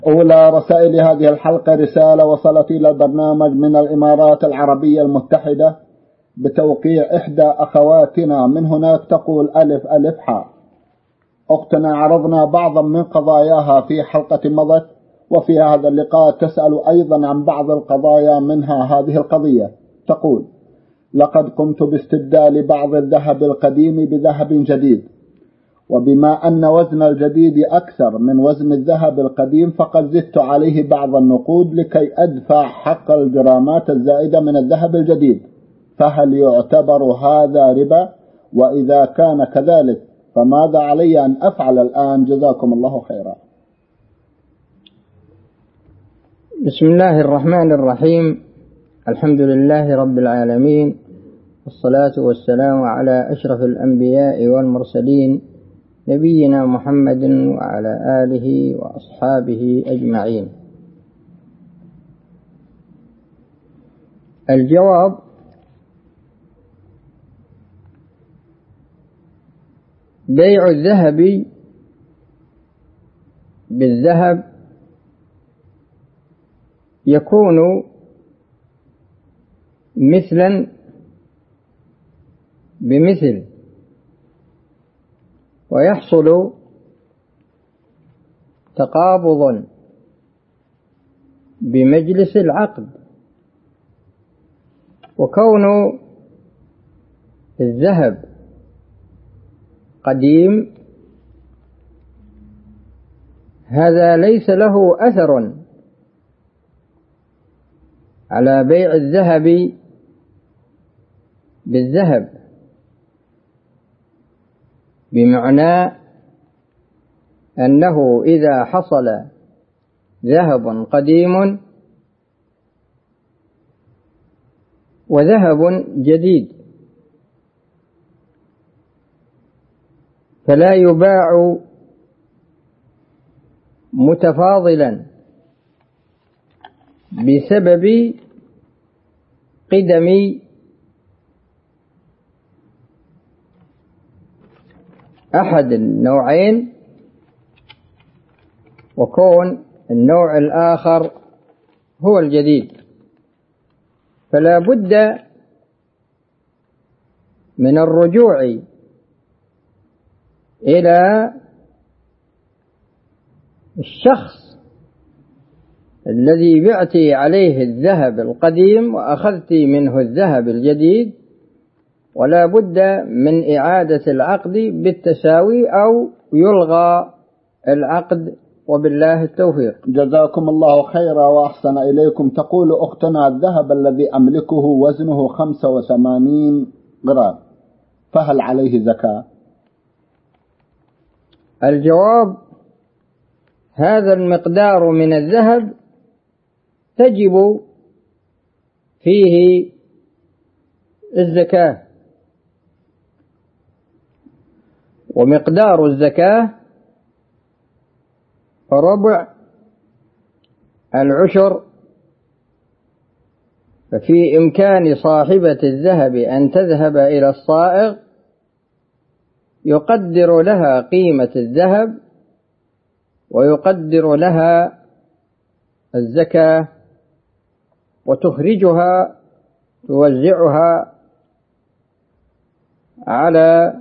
أولى رسائل هذه الحلقة رسالة وصلت إلى البرنامج من الإمارات العربية المتحدة بتوقيع إحدى أخواتنا من هناك، تقول ألف ألف حاء. أختنا عرضنا بعضا من قضاياها في حلقة مضت، وفي هذا اللقاء تسأل أيضا عن بعض القضايا منها هذه القضية. تقول: لقد قمت باستبدال بعض الذهب القديم بذهب جديد، وبما أن وزن الجديد أكثر من وزن الذهب القديم فقد زدت عليه بعض النقود لكي أدفع حق الجرامات الزائدة من الذهب الجديد، فهل يعتبر هذا ربا؟ وإذا كان كذلك فماذا علي أن أفعل الآن؟ جزاكم الله خيرا. بسم الله الرحمن الرحيم. الحمد لله رب العالمين، والصلاة والسلام على أشرف الأنبياء والمرسلين نبينا محمد وعلى آله وأصحابه أجمعين. الجواب: بيع الذهب بالذهب يكون مثلا بمثل، ويحصل تقابض بمجلس العقد. وكون الذهب قديم هذا ليس له أثر على بيع الذهب بالذهب، بمعنى أنه إذا حصل ذهب قديم وذهب جديد فلا يباع متفاضلا بسبب قدم أحد النوعين وكون النوع الآخر هو الجديد. فلا بد من الرجوع إلى الشخص الذي بعت عليه الذهب القديم وأخذت منه الذهب الجديد، ولا بد من إعادة العقد بالتساوي أو يلغى العقد، وبالله التوفيق. جزاكم الله خيرا وأحسن إليكم. تقول أختنا: الذهب الذي أملكه وزنه 85 غرام، فهل عليه زكاة؟ الجواب: هذا المقدار من الذهب تجب فيه الزكاة، ومقدار الزكاة ربع العشر. ففي إمكان صاحبة الذهب أن تذهب إلى الصائغ يقدر لها قيمة الذهب ويقدر لها الزكاة وتخرجها توزعها على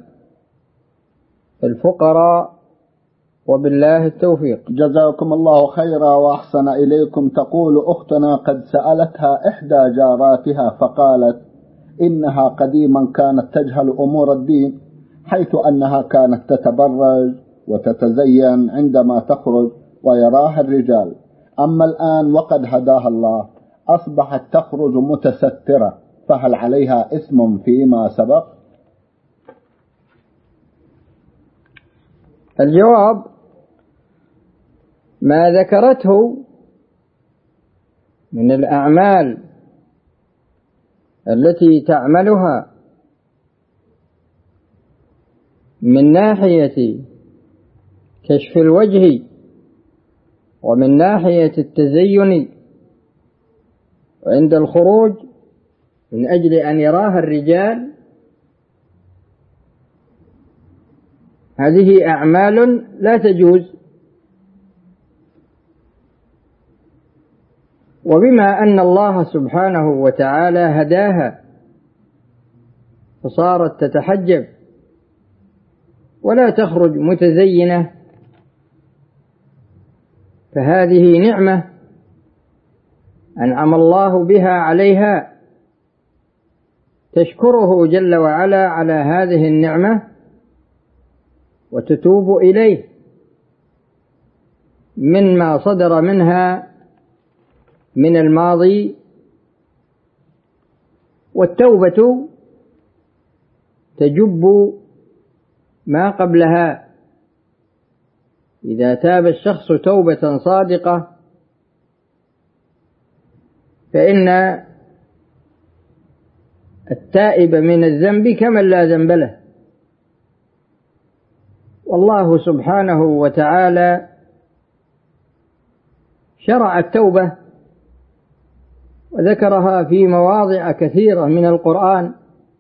الفقراء، وبالله التوفيق. جزاكم الله خيرا وأحسن إليكم. تقول أختنا: قد سألتها إحدى جاراتها فقالت إنها قديما كانت تجهل أمور الدين، حيث أنها كانت تتبرج وتتزين عندما تخرج ويراها الرجال، أما الآن وقد هداها الله أصبحت تخرج متسترة، فهل عليها اسم فيما سبق؟ الجواب: ما ذكرته من الأعمال التي تعملها من ناحية كشف الوجه ومن ناحية التزين عند الخروج من أجل أن يراها الرجال، هذه أعمال لا تجوز، وبما أن الله سبحانه وتعالى هداها فصارت تتحجب ولا تخرج متزينة، فهذه نعمة أنعم الله بها عليها، تشكره جل وعلا على هذه النعمة وتتوب إليه مما صدر منها من الماضي. والتوبة تجب ما قبلها. إذا تاب الشخص توبة صادقة فإن التائب من الذنب كمن لا ذنب له. والله سبحانه وتعالى شرع التوبة وذكرها في مواضع كثيرة من القرآن،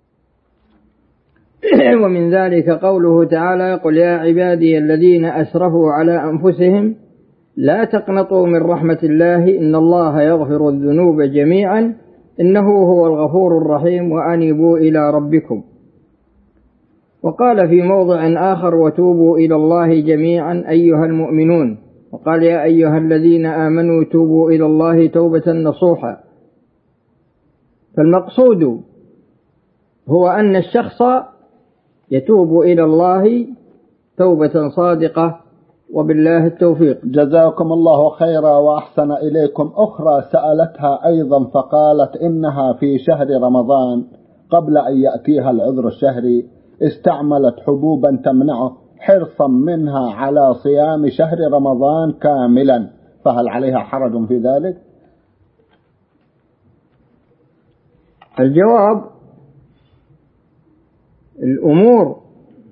ومن ذلك قوله تعالى: قل يا عبادي الذين أسرفوا على أنفسهم لا تقنطوا من رحمة الله إن الله يغفر الذنوب جميعا إنه هو الغفور الرحيم وأنيبوا إلى ربكم. وقال في موضع آخر: وتوبوا إلى الله جميعا أيها المؤمنون. وقال: يا أيها الذين آمنوا توبوا إلى الله توبة نصوحا. فالمقصود هو أن الشخص يتوب إلى الله توبة صادقة، وبالله التوفيق. جزاكم الله خيرا وأحسن إليكم. أخرى سألتها أيضا فقالت إنها في شهر رمضان قبل أن يأتيها العذر الشهري استعملت حبوبا تمنعه حرصا منها على صيام شهر رمضان كاملا، فهل عليها حرج في ذلك؟ الجواب: الأمور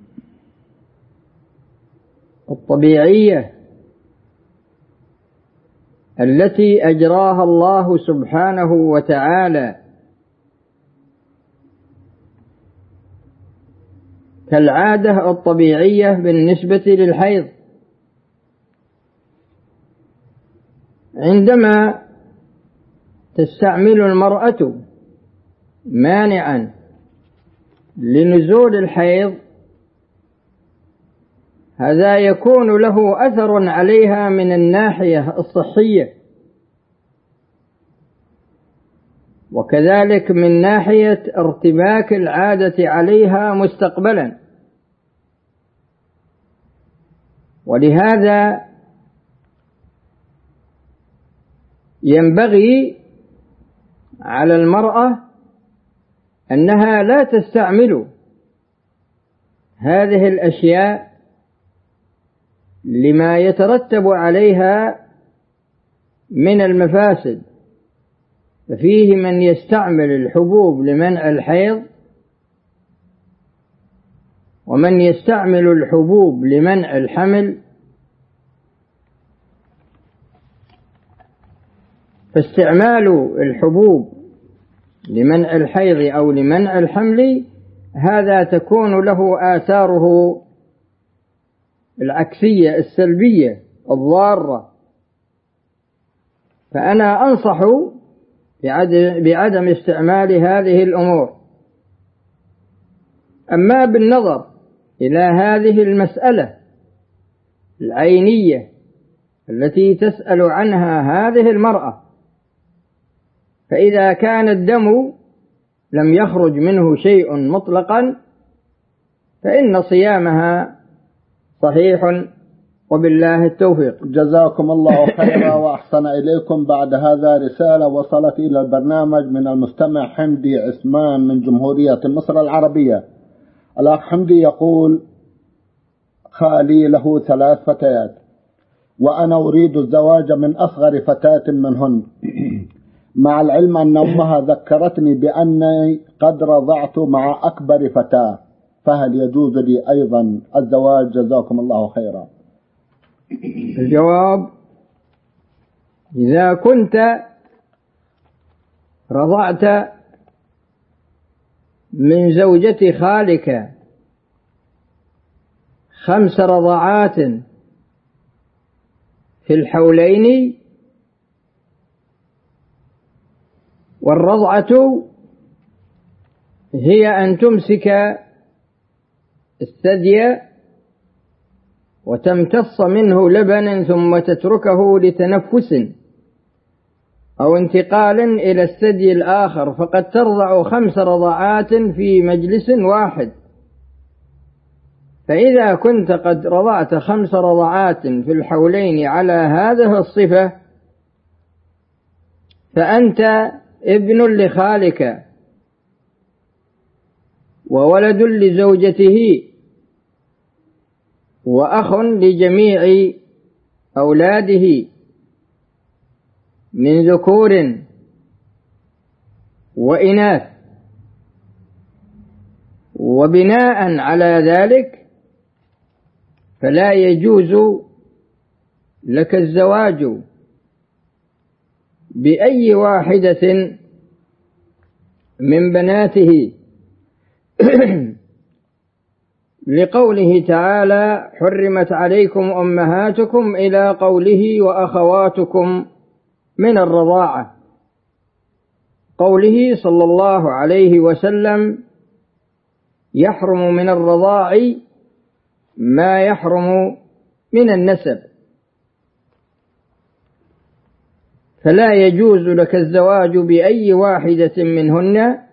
الطبيعية التي أجراها الله سبحانه وتعالى كالعادة الطبيعية بالنسبة للحيض، عندما تستعمل المرأة مانعا لنزول الحيض هذا يكون له أثر عليها من الناحية الصحية، وكذلك من ناحية ارتباك العادة عليها مستقبلا. ولهذا ينبغي على المرأة أنها لا تستعمل هذه الأشياء لما يترتب عليها من المفاسد. ففيه من يستعمل الحبوب لمنع الحيض، ومن يستعمل الحبوب لمنع الحمل. فاستعمال الحبوب لمنع الحيض أو لمنع الحمل هذا تكون له آثاره العكسية السلبية الضارة. فأنا أنصح بعدم استعمال هذه الأمور. أما بالنظر إلى هذه المسألة العينية التي تسأل عنها هذه المرأة، فإذا كان الدم لم يخرج منه شيء مطلقا فإن صيامها صحيح، وبالله التوفيق. جزاكم الله خيرا وأحسن إليكم. بعد هذا رسالة وصلت إلى البرنامج من المستمع حمدي عثمان من جمهورية مصر العربية. الأخ حمدي يقول: خالي له 3 فتيات وأنا أريد الزواج من أصغر فتاة منهن، مع العلم أن أمها ذكرتني بأني قد رضعت مع أكبر فتاة، فهل يجوز لي أيضا الزواج؟ جزاكم الله خيرا. الجواب: إذا كنت رضعت من زوجة خالك 5 رضعات في الحولين والرضعة هي أن تمسك الثدي وتمتص منه لبنا ثم تتركه لتنفس أو انتقال إلى الثدي الآخر، فقد ترضع 5 رضعات في مجلس واحد. فإذا كنت قد رضعت 5 رضعات في الحولين على هذه الصفة فأنت ابن لخالك وولد لزوجته وأخ لجميع أولاده من ذكور وإناث. وبناء على ذلك فلا يجوز لك الزواج بأي واحدة من بناته لقوله تعالى: حرمت عليكم أمهاتكم، إلى قوله: وأخواتكم من الرضاعة، قوله صلى الله عليه وسلم: يحرم من الرضاع ما يحرم من النسب. فلا يجوز لك الزواج بأي واحدة منهن.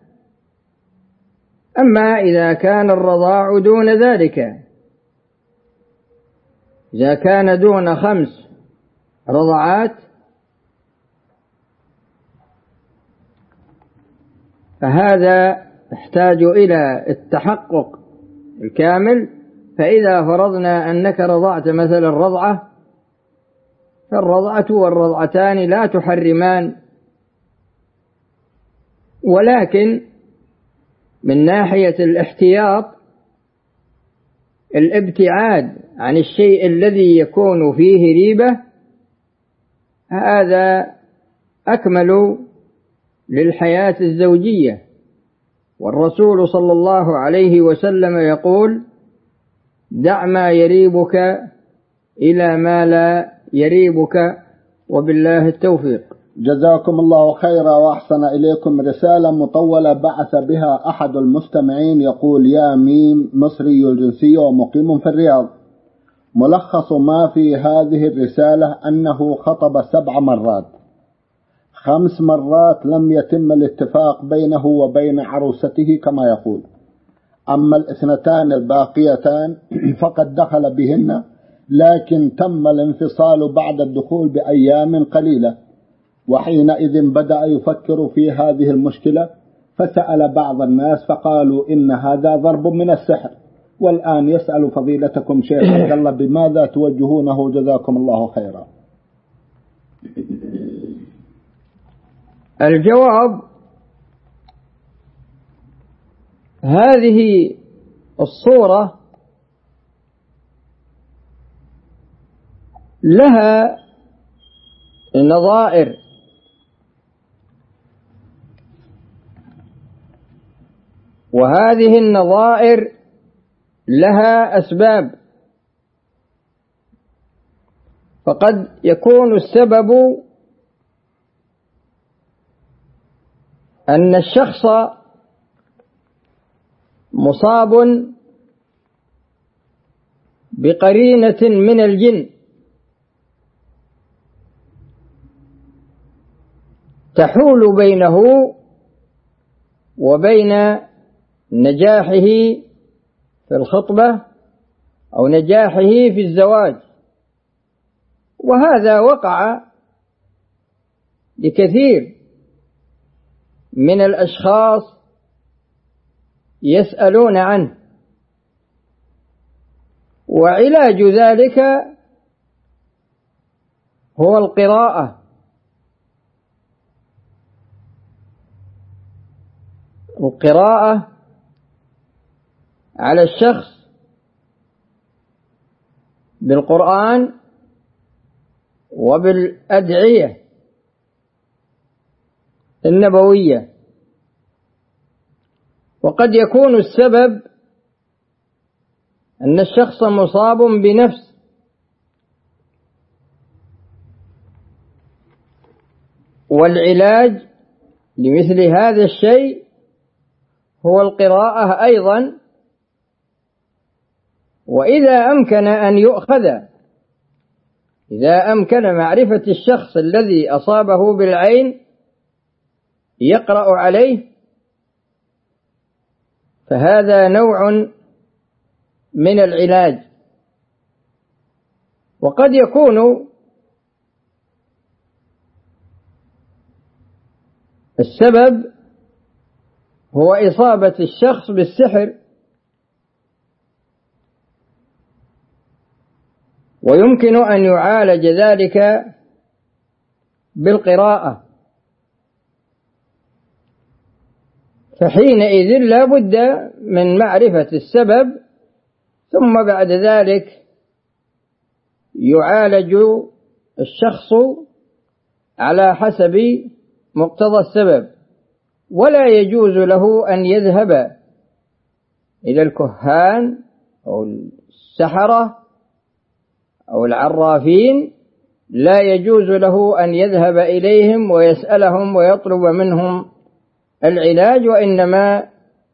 أما إذا كان الرضاع دون ذلك، إذا كان دون 5 رضعات فهذا يحتاج إلى التحقق الكامل. فإذا فرضنا أنك رضعت مثلا الرضعة، فالرضعة والرضعتان لا تحرمان، ولكن من ناحية الاحتياط الابتعاد عن الشيء الذي يكون فيه ريبة هذا أكمل للحياة الزوجية. والرسول صلى الله عليه وسلم يقول: دع ما يريبك إلى ما لا يريبك، وبالله التوفيق. جزاكم الله خيرا وأحسن إليكم. رسالة مطولة بعث بها أحد المستمعين يقول: يا ميم، مصري الجنسية ومقيم في الرياض. ملخص ما في هذه الرسالة أنه خطب 7 مرات، 5 مرات لم يتم الاتفاق بينه وبين عروسته كما يقول، أما 2 الباقيتان فقد دخل بهن، لكن تم الانفصال بعد الدخول بأيام قليلة. وحينئذ بدأ يفكر في هذه المشكلة، فسأل بعض الناس فقالوا إن هذا ضرب من السحر. والآن يسأل فضيلتكم شيخ عبد الله بماذا توجهونه؟ جزاكم الله خيرا. الجواب: هذه الصورة لها نظائر، وهذه النظائر لها أسباب. فقد يكون السبب أن الشخص مصاب بقرينة من الجن تحول بينه وبين نجاحه في الخطبة أو نجاحه في الزواج. وهذا وقع لكثير من الأشخاص يسألون عنه. وعلاج ذلك هو القراءة على الشخص بالقرآن وبالأدعية النبوية. وقد يكون السبب أن الشخص مصاب بنفس، والعلاج لمثل هذا الشيء هو القراءة أيضا. وإذا أمكن أن يؤخذ، إذا أمكن معرفة الشخص الذي أصابه بالعين يقرأ عليه، فهذا نوع من العلاج. وقد يكون السبب هو إصابة الشخص بالسحر، ويمكن أن يعالج ذلك بالقراءة، فحينئذ لا بد من معرفة السبب، ثم بعد ذلك يعالج الشخص على حسب مقتضى السبب. ولا يجوز له أن يذهب إلى الكهان أو السحرة أو العرافين، لا يجوز له أن يذهب إليهم ويسألهم ويطلب منهم العلاج، وإنما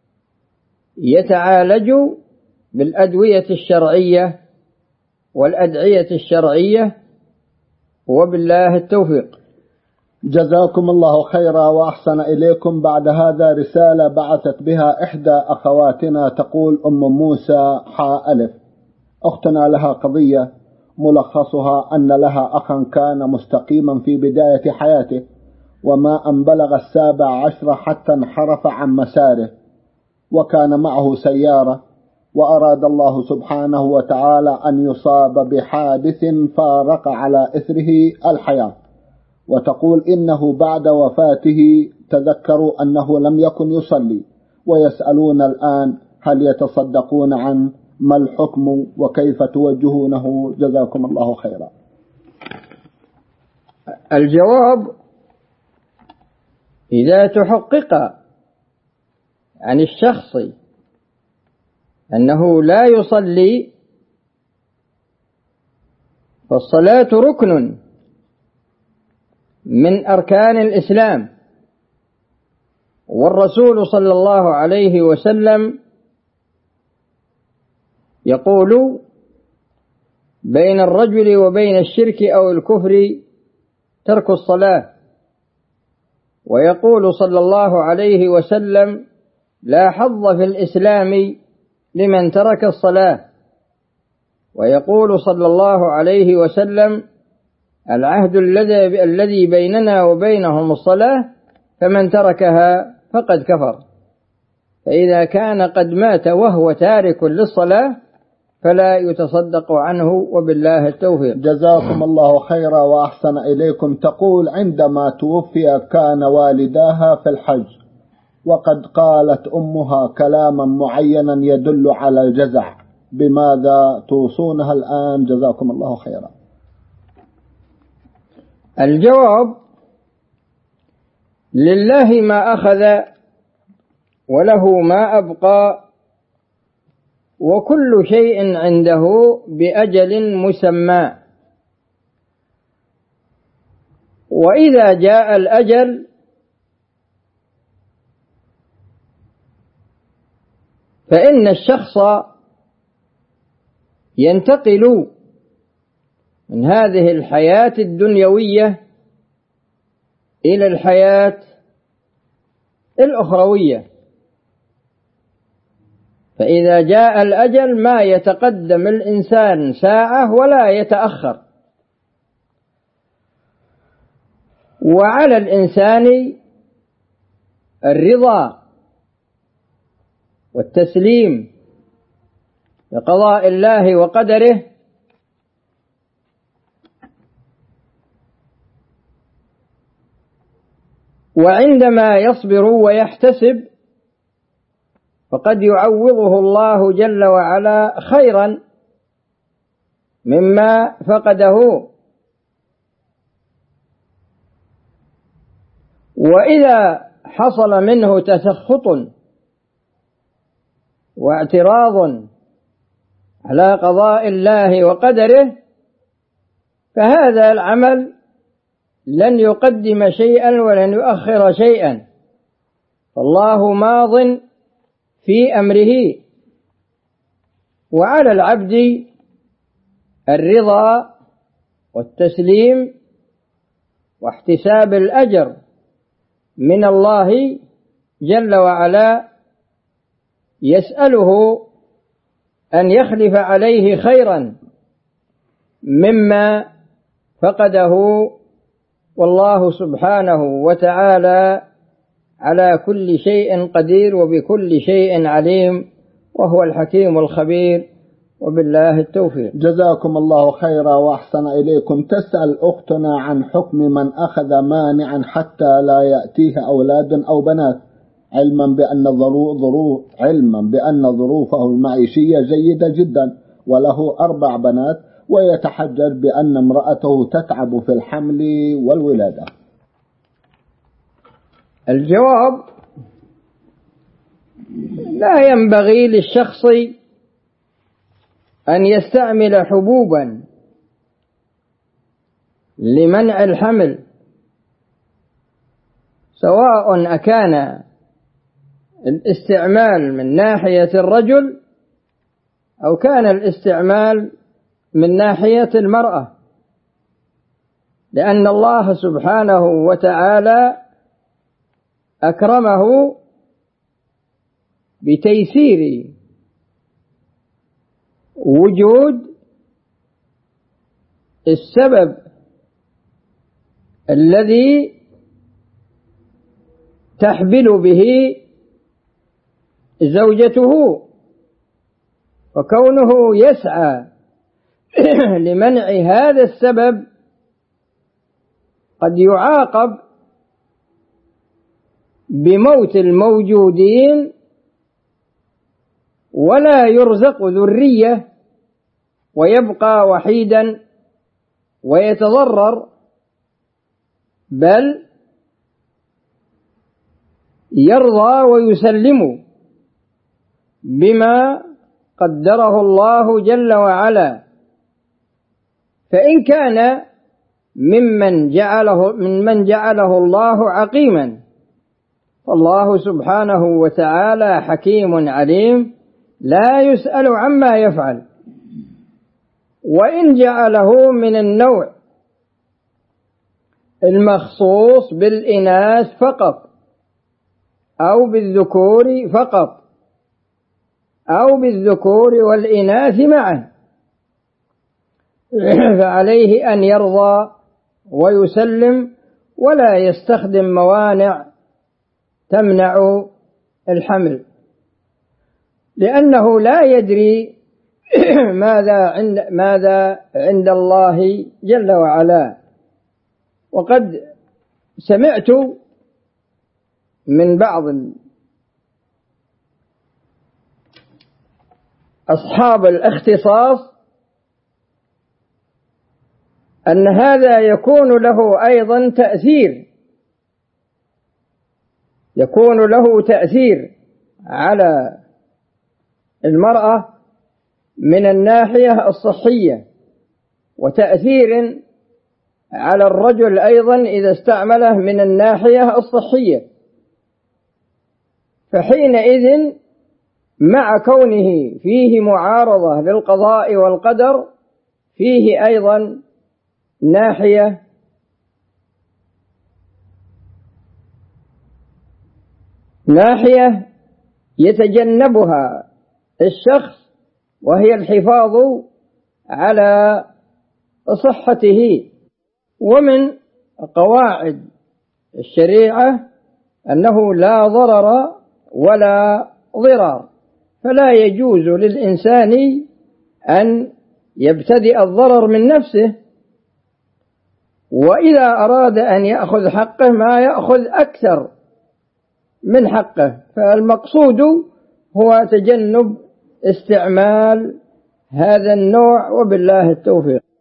يتعالج بالأدوية الشرعية والأدعية الشرعية، وبالله التوفيق. جزاكم الله خيرا وأحسن إليكم. بعد هذا رسالة بعثت بها إحدى أخواتنا تقول: أم موسى ألف، أختنا لها قضية ملخصها أن لها أخا كان مستقيما في بداية حياته، وما أن بلغ 17 حتى انحرف عن مساره، وكان معه سيارة، وأراد الله سبحانه وتعالى أن يصاب بحادث فارق على إثره الحياة. وتقول إنه بعد وفاته تذكروا أنه لم يكن يصلي، ويسألون الآن هل يتصدقون عنه؟ ما الحكم وكيف توجهونه؟ جزاكم الله خيرا. الجواب: إذا تحقق عن الشخص أنه لا يصلي، فالصلاة ركن من أركان الإسلام، والرسول صلى الله عليه وسلم يقول: بين الرجل وبين الشرك أو الكفر ترك الصلاة. ويقول صلى الله عليه وسلم: لا حظ في الإسلام لمن ترك الصلاة. ويقول صلى الله عليه وسلم: العهد الذي بيننا وبينهم الصلاة، فمن تركها فقد كفر. فإذا كان قد مات وهو تارك للصلاة فلا يتصدق عنه، وبالله التوفيق. جزاكم الله خيرا وأحسن إليكم. تقول: عندما توفي كان والداها في الحج، وقد قالت أمها كلاما معينا يدل على الجزع، بماذا توصونها الآن؟ جزاكم الله خيرا. الجواب: لله ما أخذ وله ما أبقى، وكل شيء عنده بأجل مسمى. وإذا جاء الأجل فإن الشخص ينتقل من هذه الحياة الدنيوية إلى الحياة الأخروية. فإذا جاء الأجل ما يتقدم الإنسان ساعة ولا يتأخر، وعلى الإنسان الرضا والتسليم لقضاء الله وقدره، وعندما يصبر ويحتسب فقد يعوضه الله جل وعلا خيرا مما فقده. وإذا حصل منه تسخط واعتراض على قضاء الله وقدره، فهذا العمل لن يقدم شيئا ولن يؤخر شيئا، فالله ماض في أمره، وعلى العبد الرضا والتسليم واحتساب الأجر من الله جل وعلا، يسأله أن يخلف عليه خيرا مما فقده، والله سبحانه وتعالى على كل شيء قدير وبكل شيء عليم، وهو الحكيم الخبير، وبالله التوفيق. جزاكم الله خيرا وأحسن إليكم. تسأل أختنا عن حكم من أخذ مانعا حتى لا يأتيه أولاد أو بنات، علما بأن ظروفه المعيشية جيدة جدا وله 4 بنات، ويتحجج بأن امرأته تتعب في الحمل والولادة. الجواب: لا ينبغي للشخص أن يستعمل حبوبا لمنع الحمل، سواء أكان الاستعمال من ناحية الرجل أو كان الاستعمال من ناحية المرأة، لأن الله سبحانه وتعالى أكرمه بتيسير وجود السبب الذي تحبل به زوجته، وكونه يسعى لمنع هذا السبب قد يعاقب بموت الموجودين ولا يرزق ذرية ويبقى وحيدا ويتضرر، بل يرضى ويسلم بما قدره الله جل وعلا. فإن كان ممن جعله الله عقيما، فالله سبحانه وتعالى حكيم عليم لا يسأل عما يفعل. وإن جعله من النوع المخصوص بالإناث فقط أو بالذكور فقط أو بالذكور والإناث معا، فعليه أن يرضى ويسلم ولا يستخدم موانع تمنع الحمل، لأنه لا يدري ماذا عند الله جل وعلا. وقد سمعت من بعض أصحاب الاختصاص أن هذا يكون له أيضا تأثير على المرأة من الناحية الصحية، وتأثير على الرجل أيضا إذا استعمله من الناحية الصحية. فحينئذ مع كونه فيه معارضة للقضاء والقدر، فيه أيضا ناحية يتجنبها الشخص، وهي الحفاظ على صحته. ومن قواعد الشريعة أنه لا ضرر ولا ضرار، فلا يجوز للإنسان أن يبتدئ الضرر من نفسه، وإذا أراد أن يأخذ حقه ما يأخذ أكثر من حقه. فالمقصود هو تجنب استعمال هذا النوع، وبالله التوفيق.